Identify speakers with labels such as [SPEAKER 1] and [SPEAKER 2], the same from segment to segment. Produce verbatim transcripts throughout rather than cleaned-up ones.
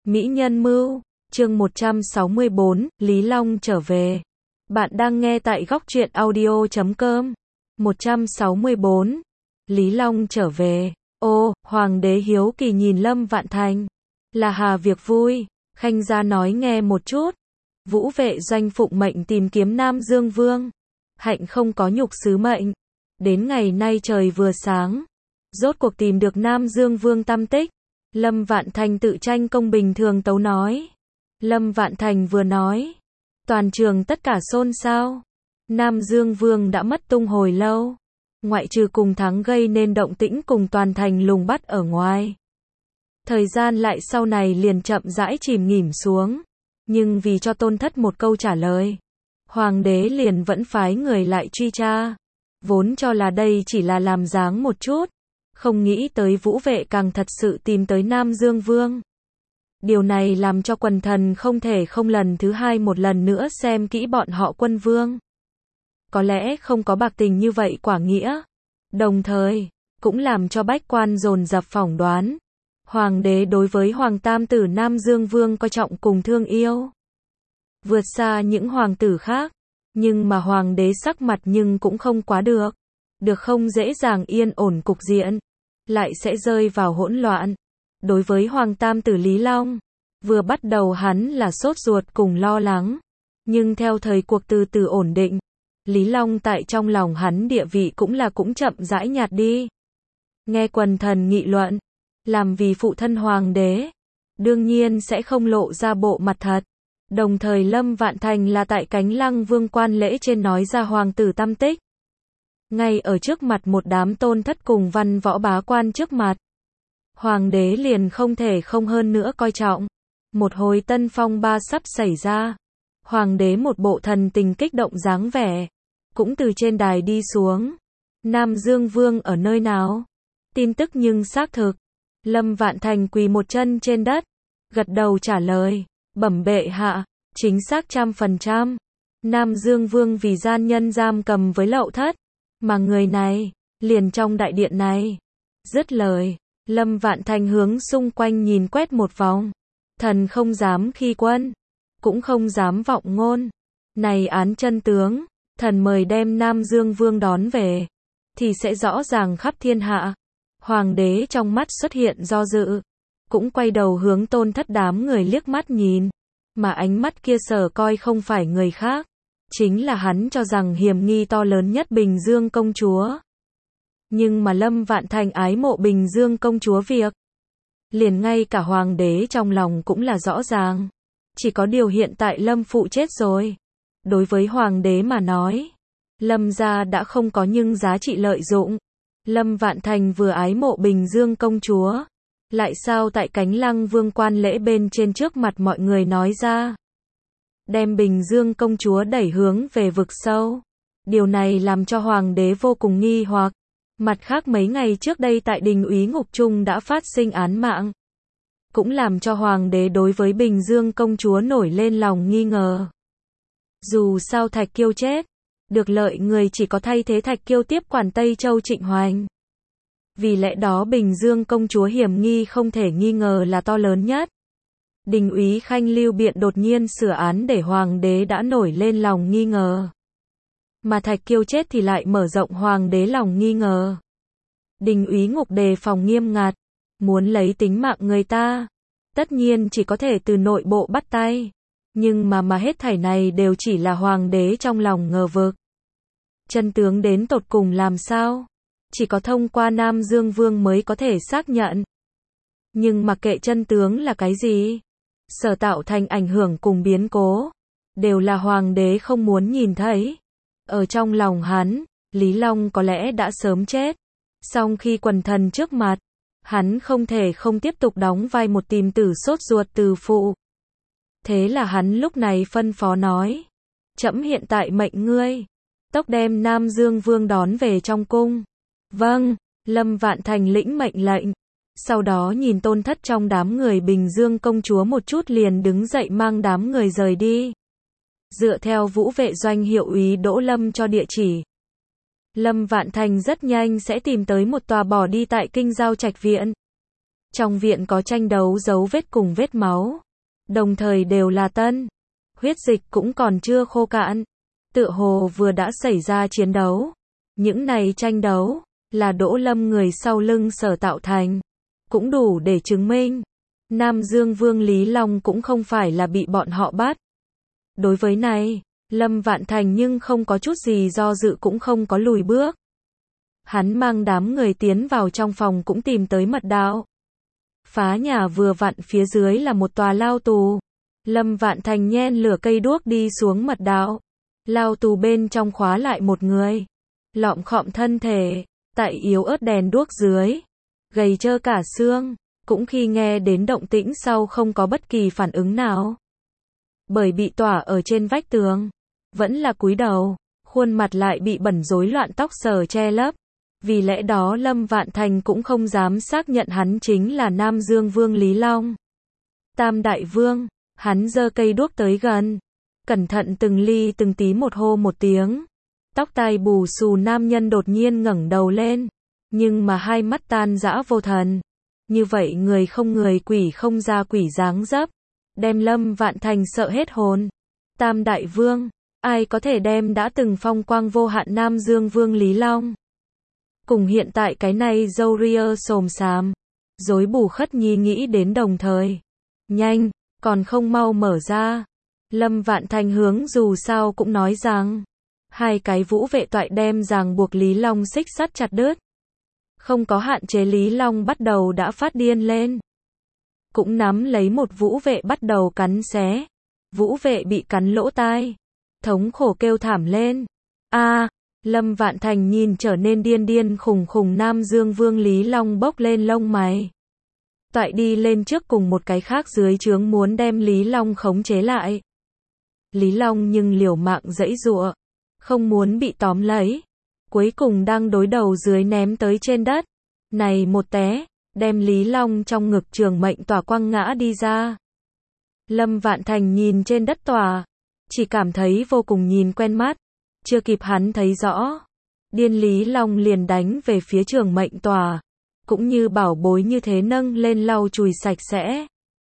[SPEAKER 1] Mỹ Nhân Mưu, chương một trăm sáu mươi bốn, Lý Long trở về. Bạn đang nghe tại góc truyện audio chấm com. một trăm sáu mươi bốn, Lý Long trở về. Ô, Hoàng đế hiếu kỳ nhìn Lâm Vạn Thành. Là hà việc vui, Khanh gia nói nghe một chút. Vũ vệ doanh phụng mệnh tìm kiếm Nam Dương Vương. Hạnh không có nhục sứ mệnh. Đến ngày nay trời vừa sáng. Rốt cuộc tìm được Nam Dương Vương tăm tích. Lâm Vạn Thành tự tranh công bình thường tấu nói. Lâm Vạn Thành vừa nói. Toàn trường tất cả xôn xao. Nam Dương Vương đã mất tung hồi lâu. Ngoại trừ cùng thắng gây nên động tĩnh cùng toàn thành lùng bắt ở ngoài. Thời gian lại sau này liền chậm rãi chìm nghỉm xuống. Nhưng vì cho Tôn Thất một câu trả lời. Hoàng đế liền vẫn phái người lại truy tra. Vốn cho là đây chỉ là làm dáng một chút. Không nghĩ tới Vũ vệ càng thật sự tìm tới Nam Dương Vương. Điều này làm cho quần thần không thể không lần thứ hai một lần nữa xem kỹ bọn họ quân vương. Có lẽ không có bạc tình như vậy quả nghĩa. Đồng thời, cũng làm cho bách quan dồn dập phỏng đoán. Hoàng đế đối với Hoàng Tam tử Nam Dương Vương coi trọng cùng thương yêu. Vượt xa những hoàng tử khác. Nhưng mà hoàng đế sắc mặt nhưng cũng không quá được. Được không dễ dàng yên ổn cục diện. Lại sẽ rơi vào hỗn loạn. Đối với Hoàng Tam tử Lý Long, vừa bắt đầu hắn là sốt ruột cùng lo lắng. Nhưng theo thời cuộc từ từ ổn định, Lý Long tại trong lòng hắn địa vị cũng là cũng chậm rãi nhạt đi. Nghe quần thần nghị luận, làm vì phụ thân hoàng đế, đương nhiên sẽ không lộ ra bộ mặt thật. Đồng thời Lâm Vạn Thành là tại Cánh Lăng Vương quan lễ trên nói ra hoàng tử tăm tích. Ngay ở trước mặt một đám Tôn Thất cùng văn võ bá quan trước mặt. Hoàng đế liền không thể không hơn nữa coi trọng. Một hồi tân phong ba sắp xảy ra. Hoàng đế một bộ thần tình kích động dáng vẻ. Cũng từ trên đài đi xuống. Nam Dương Vương ở nơi nào? Tin tức nhưng xác thực. Lâm Vạn Thành quỳ một chân trên đất. Gật đầu trả lời. Bẩm bệ hạ. Chính xác trăm phần trăm. Nam Dương Vương vì gian nhân giam cầm với Lậu Thất. Mà người này, liền trong đại điện này. Dứt lời. Lâm Vạn Thành hướng xung quanh nhìn quét một vòng. Thần không dám khi quân. Cũng không dám vọng ngôn. Này án chân tướng. Thần mời đem Nam Dương Vương đón về. Thì sẽ rõ ràng khắp thiên hạ. Hoàng đế trong mắt xuất hiện do dự. Cũng quay đầu hướng Tôn Thất đám người liếc mắt nhìn. Mà ánh mắt kia sở coi không phải người khác. Chính là hắn cho rằng hiểm nghi to lớn nhất Bình Dương công chúa. Nhưng mà Lâm Vạn Thành ái mộ Bình Dương công chúa việc. Liền ngay cả hoàng đế trong lòng cũng là rõ ràng. Chỉ có điều hiện tại Lâm phụ chết rồi. Đối với hoàng đế mà nói. Lâm gia đã không có nhưng giá trị lợi dụng. Lâm Vạn Thành vừa ái mộ Bình Dương công chúa. Lại sao tại Cánh Lăng Vương quan lễ bên trên trước mặt mọi người nói ra. Đem Bình Dương công chúa đẩy hướng về vực sâu. Điều này làm cho hoàng đế vô cùng nghi hoặc. Mặt khác mấy ngày trước đây tại đình úy ngục trung đã phát sinh án mạng. Cũng làm cho hoàng đế đối với Bình Dương công chúa nổi lên lòng nghi ngờ. Dù sao Thạch Kiêu chết, được lợi người chỉ có thay thế Thạch Kiêu tiếp quản Tây Châu Trịnh Hoành. Vì lẽ đó Bình Dương công chúa hiểm nghi không thể nghi ngờ là to lớn nhất. Đình úy Khanh Lưu Biện đột nhiên sửa án để hoàng đế đã nổi lên lòng nghi ngờ. Mà Thạch Kiêu chết thì lại mở rộng hoàng đế lòng nghi ngờ. Đình úy ngục đề phòng nghiêm ngặt. Muốn lấy tính mạng người ta. Tất nhiên chỉ có thể từ nội bộ bắt tay. Nhưng mà mà hết thảy này đều chỉ là hoàng đế trong lòng ngờ vực. Chân tướng đến tột cùng làm sao? Chỉ có thông qua Nam Dương Vương mới có thể xác nhận. Nhưng mà kệ chân tướng là cái gì? Sở tạo thành ảnh hưởng cùng biến cố. Đều là hoàng đế không muốn nhìn thấy. Ở trong lòng hắn, Lý Long có lẽ đã sớm chết. Song khi quần thần trước mặt, hắn không thể không tiếp tục đóng vai một tìm tử sốt ruột từ phụ. Thế là hắn lúc này phân phó nói. Trẫm hiện tại mệnh ngươi. Tốc đem Nam Dương Vương đón về trong cung. Vâng, Lâm Vạn Thành lĩnh mệnh lệnh. Sau đó nhìn Tôn Thất trong đám người Bình Dương công chúa một chút liền đứng dậy mang đám người rời đi. Dựa theo Vũ vệ doanh hiệu úy Đỗ Lâm cho địa chỉ. Lâm Vạn Thành rất nhanh sẽ tìm tới một tòa bỏ đi tại kinh giao Trạch Viện. Trong viện có tranh đấu dấu vết cùng vết máu. Đồng thời đều là tân. Huyết dịch cũng còn chưa khô cạn. Tựa hồ vừa đã xảy ra chiến đấu. Những này tranh đấu, là Đỗ Lâm người sau lưng sở tạo thành. Cũng đủ để chứng minh. Nam Dương Vương Lý Long cũng không phải là bị bọn họ bắt. Đối với này, Lâm Vạn Thành nhưng không có chút gì do dự cũng không có lùi bước. Hắn mang đám người tiến vào trong phòng cũng tìm tới mật đạo. Phá nhà vừa vặn phía dưới là một tòa lao tù. Lâm Vạn Thành nhen lửa cây đuốc đi xuống mật đạo. Lao tù bên trong khóa lại một người. Lọm khọm thân thể, tại yếu ớt đèn đuốc dưới. Gầy trơ cả xương, cũng khi nghe đến động tĩnh sau không có bất kỳ phản ứng nào. Bởi bị tỏa ở trên vách tường. Vẫn là cúi đầu, khuôn mặt lại bị bẩn rối loạn tóc sờ che lấp. Vì lẽ đó Lâm Vạn Thành cũng không dám xác nhận hắn chính là Nam Dương Vương Lý Long. Tam Đại Vương, hắn giơ cây đuốc tới gần. Cẩn thận từng ly từng tí một hô một tiếng. Tóc tai bù xù nam nhân đột nhiên ngẩng đầu lên. Nhưng mà hai mắt tan rã vô thần. Như vậy người không người quỷ không ra quỷ dáng dấp. Đem Lâm Vạn Thành sợ hết hồn. Tam Đại Vương, ai có thể đem đã từng phong quang vô hạn Nam Dương Vương Lý Long. Cùng hiện tại cái này râu ria xồm xàm. Rối bù khất nhi nghĩ đến đồng thời. Nhanh, còn không mau mở ra. Lâm Vạn Thành hướng dù sao cũng nói rằng. Hai cái vũ vệ toại đem ràng buộc Lý Long xích sắt chặt đứt. Không có hạn chế Lý Long bắt đầu đã phát điên lên. Cũng nắm lấy một vũ vệ bắt đầu cắn xé. Vũ vệ bị cắn lỗ tai. Thống khổ kêu thảm lên. A, Lâm Vạn Thành nhìn trở nên điên điên khùng khùng Nam Dương Vương Lý Long bốc lên lông mày. Toại đi lên trước cùng một cái khác dưới trướng muốn đem Lý Long khống chế lại. Lý Long nhưng liều mạng giãy giụa, không muốn bị tóm lấy. Cuối cùng đang đối đầu dưới ném tới trên đất. Này một té, đem Lý Long trong ngực Trường Mệnh Tỏa quăng ngã đi ra. Lâm Vạn Thành nhìn trên đất tòa, chỉ cảm thấy vô cùng nhìn quen mắt. Chưa kịp hắn thấy rõ, điên Lý Long liền đánh về phía Trường Mệnh Tòa, cũng như bảo bối như thế nâng lên lau chùi sạch sẽ.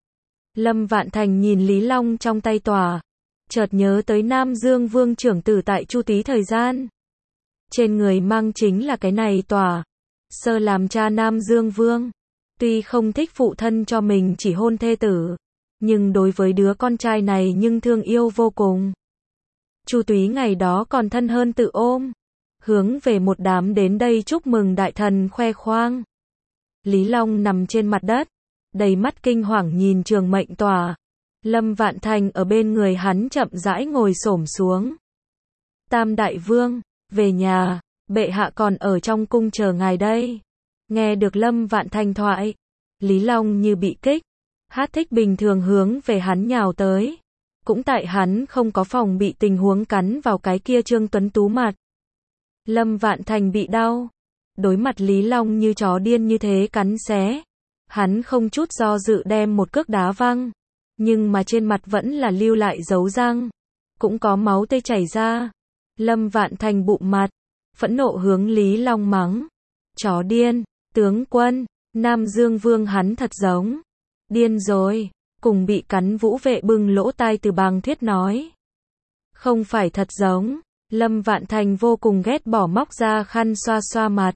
[SPEAKER 1] Lâm Vạn Thành nhìn Lý Long trong tay tòa, chợt nhớ tới Nam Dương Vương trưởng tử tại Chu Tý thời gian. Trên người mang chính là cái này tòa. Sơ làm cha Nam Dương Vương, tuy không thích phụ thân cho mình chỉ hôn thê tử, nhưng đối với đứa con trai này nhưng thương yêu vô cùng. Chu Túy ngày đó còn thân hơn tự ôm, hướng về một đám đến đây chúc mừng đại thần khoe khoang. Lý Long nằm trên mặt đất, đầy mắt kinh hoàng nhìn Trường Mệnh Tòa. Lâm Vạn Thành ở bên người hắn chậm rãi ngồi xổm xuống. Tam Đại Vương, về nhà, bệ hạ còn ở trong cung chờ ngài đây. Nghe được Lâm Vạn Thành thoại, Lý Long như bị kích, hát thích bình thường hướng về hắn nhào tới. Cũng tại hắn không có phòng bị tình huống cắn vào cái kia Trương Tuấn Tú mặt. Lâm Vạn Thành bị đau. Đối mặt Lý Long như chó điên như thế cắn xé. Hắn không chút do dự đem một cước đá văng. Nhưng mà trên mặt vẫn là lưu lại dấu răng. Cũng có máu tươi chảy ra. Lâm Vạn Thành bụng mặt. Phẫn nộ hướng Lý Long mắng. Chó điên, tướng quân, Nam Dương Vương hắn thật giống. Điên rồi. Cùng bị cắn vũ vệ bưng lỗ tai từ bàng thuyết nói. Không phải thật giống. Lâm Vạn Thành vô cùng ghét bỏ móc ra khăn xoa xoa mặt.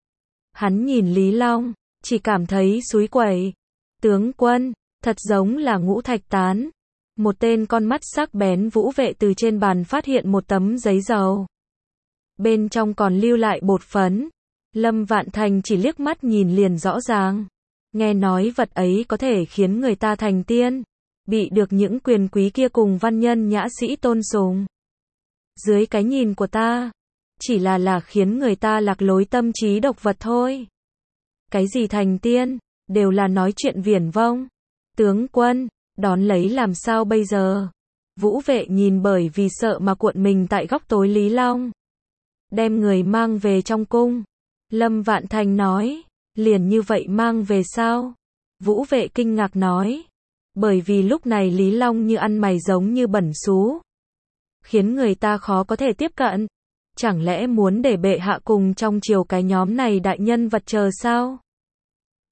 [SPEAKER 1] Hắn nhìn Lý Long, chỉ cảm thấy xúi quẩy. Tướng quân, thật giống là ngũ thạch tán. Một tên con mắt sắc bén vũ vệ từ trên bàn phát hiện một tấm giấy dầu. Bên trong còn lưu lại bột phấn. Lâm Vạn Thành chỉ liếc mắt nhìn liền rõ ràng. Nghe nói vật ấy có thể khiến người ta thành tiên. Bị được những quyền quý kia cùng văn nhân nhã sĩ tôn sùng. Dưới cái nhìn của ta, chỉ là là khiến người ta lạc lối tâm trí độc vật thôi. Cái gì thành tiên, đều là nói chuyện viển vông. Tướng quân, đón lấy làm sao bây giờ? Vũ vệ nhìn bởi vì sợ mà cuộn mình tại góc tối Lý Long. Đem người mang về trong cung. Lâm Vạn Thành nói, liền như vậy mang về sao? Vũ vệ kinh ngạc nói, bởi vì lúc này Lý Long như ăn mày giống như bẩn xú. Khiến người ta khó có thể tiếp cận. Chẳng lẽ muốn để bệ hạ cùng trong triều cái nhóm này đại nhân vật chờ sao?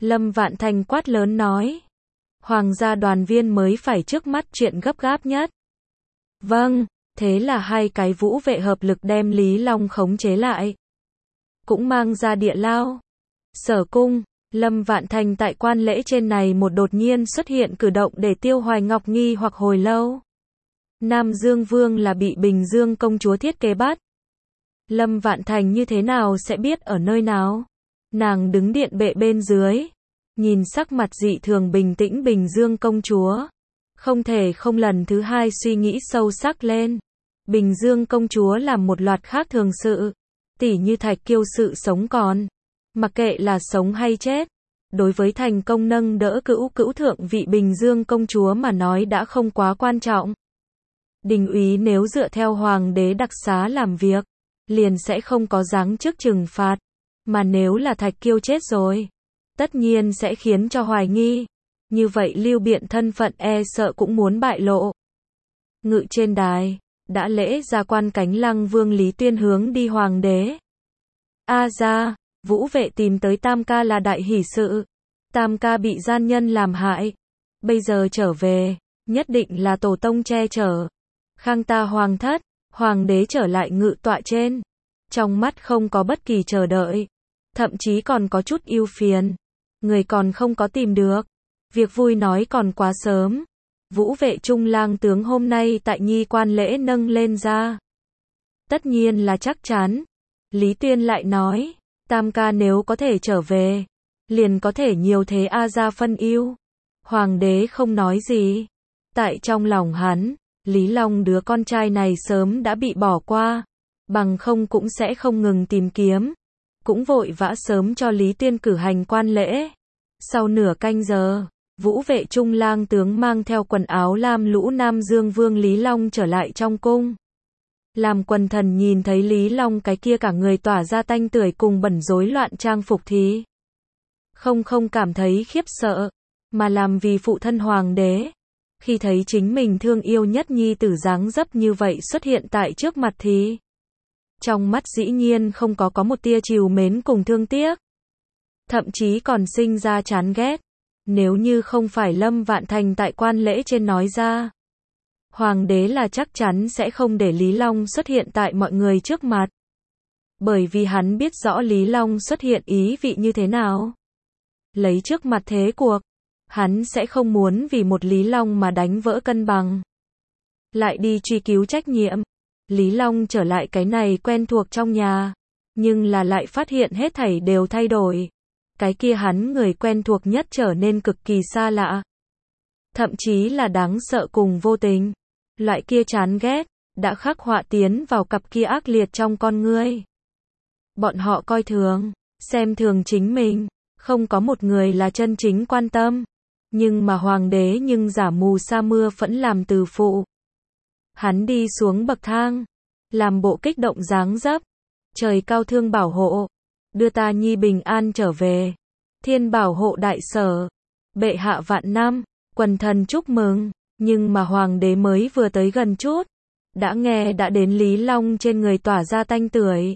[SPEAKER 1] Lâm Vạn Thành quát lớn nói. Hoàng gia đoàn viên mới phải trước mắt chuyện gấp gáp nhất. Vâng, thế là hai cái vũ vệ hợp lực đem Lý Long khống chế lại. Cũng mang ra địa lao. Sở cung, Lâm Vạn Thành tại quan lễ trên này một đột nhiên xuất hiện cử động để Tiêu Hoài Ngọc nghi hoặc hồi lâu. Nam Dương Vương là bị Bình Dương công chúa thiết kế bắt. Lâm Vạn Thành như thế nào sẽ biết ở nơi nào? Nàng đứng điện bệ bên dưới, nhìn sắc mặt dị thường bình tĩnh Bình Dương công chúa. Không thể không lần thứ hai suy nghĩ sâu sắc lên. Bình Dương công chúa làm một loạt khác thường sự. Tỉ như Thạch Kiêu sự sống còn. Mặc kệ là sống hay chết. Đối với thành công nâng đỡ cữu cữu thượng vị Bình Dương công chúa mà nói đã không quá quan trọng. Đình úy nếu dựa theo hoàng đế đặc xá làm việc, liền sẽ không có giáng chức trừng phạt. Mà nếu là Thạch Kiêu chết rồi, tất nhiên sẽ khiến cho hoài nghi. Như vậy Lưu Biện thân phận e sợ cũng muốn bại lộ. Ngự trên đài, đã lễ ra quan cánh Lăng Vương Lý Tuyên hướng đi hoàng đế. A ra, vũ vệ tìm tới Tam ca là đại hỷ sự. Tam ca bị gian nhân làm hại. Bây giờ trở về, nhất định là tổ tông che chở. Khang ta hoàng thất, hoàng đế trở lại ngự tọa trên. Trong mắt không có bất kỳ chờ đợi. Thậm chí còn có chút ưu phiền. Người còn không có tìm được. Việc vui nói còn quá sớm. Vũ vệ trung lang tướng hôm nay tại nhi quan lễ nâng lên ra. Tất nhiên là chắc chắn. Lý Tuyên lại nói, Tam ca nếu có thể trở về, liền có thể nhiều thế A ra phân ưu. Hoàng đế không nói gì. Tại trong lòng hắn, Lý Long đứa con trai này sớm đã bị bỏ qua. Bằng không cũng sẽ không ngừng tìm kiếm. Cũng vội vã sớm cho Lý Tuyên cử hành quan lễ. Sau nửa canh giờ, vũ vệ trung lang tướng mang theo quần áo lam lũ Nam Dương Vương Lý Long trở lại trong cung. Làm quần thần nhìn thấy Lý Long cái kia cả người tỏa ra tanh tưởi cùng bẩn rối loạn trang phục thì không không cảm thấy khiếp sợ, mà làm vì phụ thân hoàng đế. Khi thấy chính mình thương yêu nhất nhi tử dáng dấp như vậy xuất hiện tại trước mặt thì trong mắt dĩ nhiên không có có một tia trìu mến cùng thương tiếc. Thậm chí còn sinh ra chán ghét. Nếu như không phải Lâm Vạn Thành tại quan lễ trên nói ra, hoàng đế là chắc chắn sẽ không để Lý Long xuất hiện tại mọi người trước mặt. Bởi vì hắn biết rõ Lý Long xuất hiện ý vị như thế nào. Lấy trước mặt thế cuộc, hắn sẽ không muốn vì một Lý Long mà đánh vỡ cân bằng. Lại đi truy cứu trách nhiệm. Lý Long trở lại cái này quen thuộc trong nhà, nhưng là lại phát hiện hết thảy đều thay đổi. Cái kia hắn người quen thuộc nhất trở nên cực kỳ xa lạ. Thậm chí là đáng sợ cùng vô tình. Loại kia chán ghét, đã khắc họa tiến vào cặp kia ác liệt trong con ngươi. Bọn họ coi thường, xem thường chính mình, không có một người là chân chính quan tâm. Nhưng mà hoàng đế nhưng giả mù sa mưa phẫn làm từ phụ. Hắn đi xuống bậc thang, làm bộ kích động dáng dấp. Trời cao thương bảo hộ, đưa ta nhi bình an trở về. Thiên bảo hộ đại sở, bệ hạ vạn năm, quần thần chúc mừng. Nhưng mà hoàng đế mới vừa tới gần chút, đã nghe đã đến Lý Long trên người tỏa ra tanh tưởi.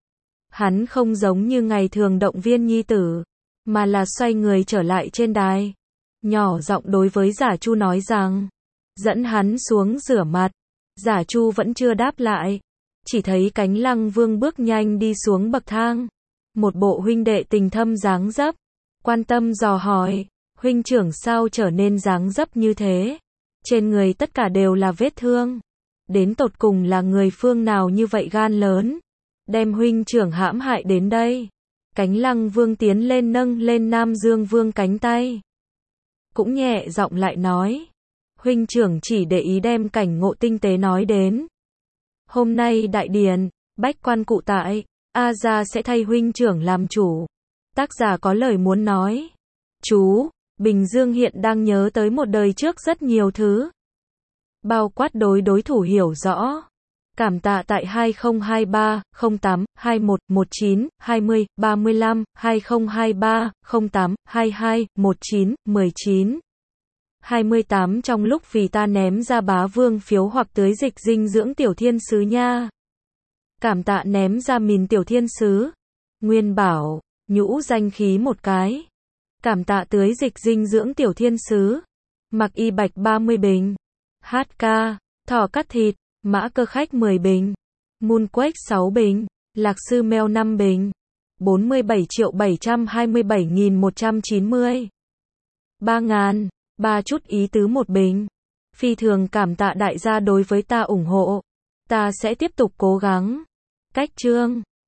[SPEAKER 1] Hắn không giống như ngày thường động viên nhi tử, mà là xoay người trở lại trên đài. Nhỏ giọng đối với Giả Chu nói rằng, dẫn hắn xuống rửa mặt. Giả Chu vẫn chưa đáp lại, chỉ thấy cánh Lăng Vương bước nhanh đi xuống bậc thang. Một bộ huynh đệ tình thâm dáng dấp, quan tâm dò hỏi, huynh trưởng sao trở nên dáng dấp như thế? Trên người tất cả đều là vết thương. Đến tột cùng là người phương nào như vậy gan lớn, đem huynh trưởng hãm hại đến đây. Cánh Lăng Vương tiến lên nâng lên Nam Dương Vương cánh tay. Cũng nhẹ giọng lại nói, huynh trưởng chỉ để ý đem cảnh ngộ tinh tế nói đến. Hôm nay đại điển, bách quan cụ tại, A gia sẽ thay huynh trưởng làm chủ. Tác giả có lời muốn nói. Chú, Bình Dương hiện đang nhớ tới một đời trước rất nhiều thứ. Bao quát đối đối thủ hiểu rõ. Cảm tạ tại hai không hai ba, không tám, hai mốt, một chín, hai không, ba lăm, hai không hai ba, không tám, hai hai, một chín, mười chín. hai mươi tám trong lúc vì ta ném ra bá vương phiếu hoặc tưới dịch dinh dưỡng tiểu thiên sứ nha. Cảm tạ ném ra mìn tiểu thiên sứ. Nguyên bảo, nhũ danh khí một cái. Cảm tạ tưới dịch dinh dưỡng tiểu thiên sứ. Mặc y bạch ba mươi bình. hát ca, thỏ cắt thịt, mã cơ khách mười bình. Moonquake sáu bình. Lạc sư mèo năm bình. bốn mươi bảy triệu bảy trăm hai mươi bảy nghìn một trăm chín mươi. ba ngàn. Ba chút ý tứ một bình. Phi thường cảm tạ đại gia đối với ta ủng hộ. Ta sẽ tiếp tục cố gắng. Cách chương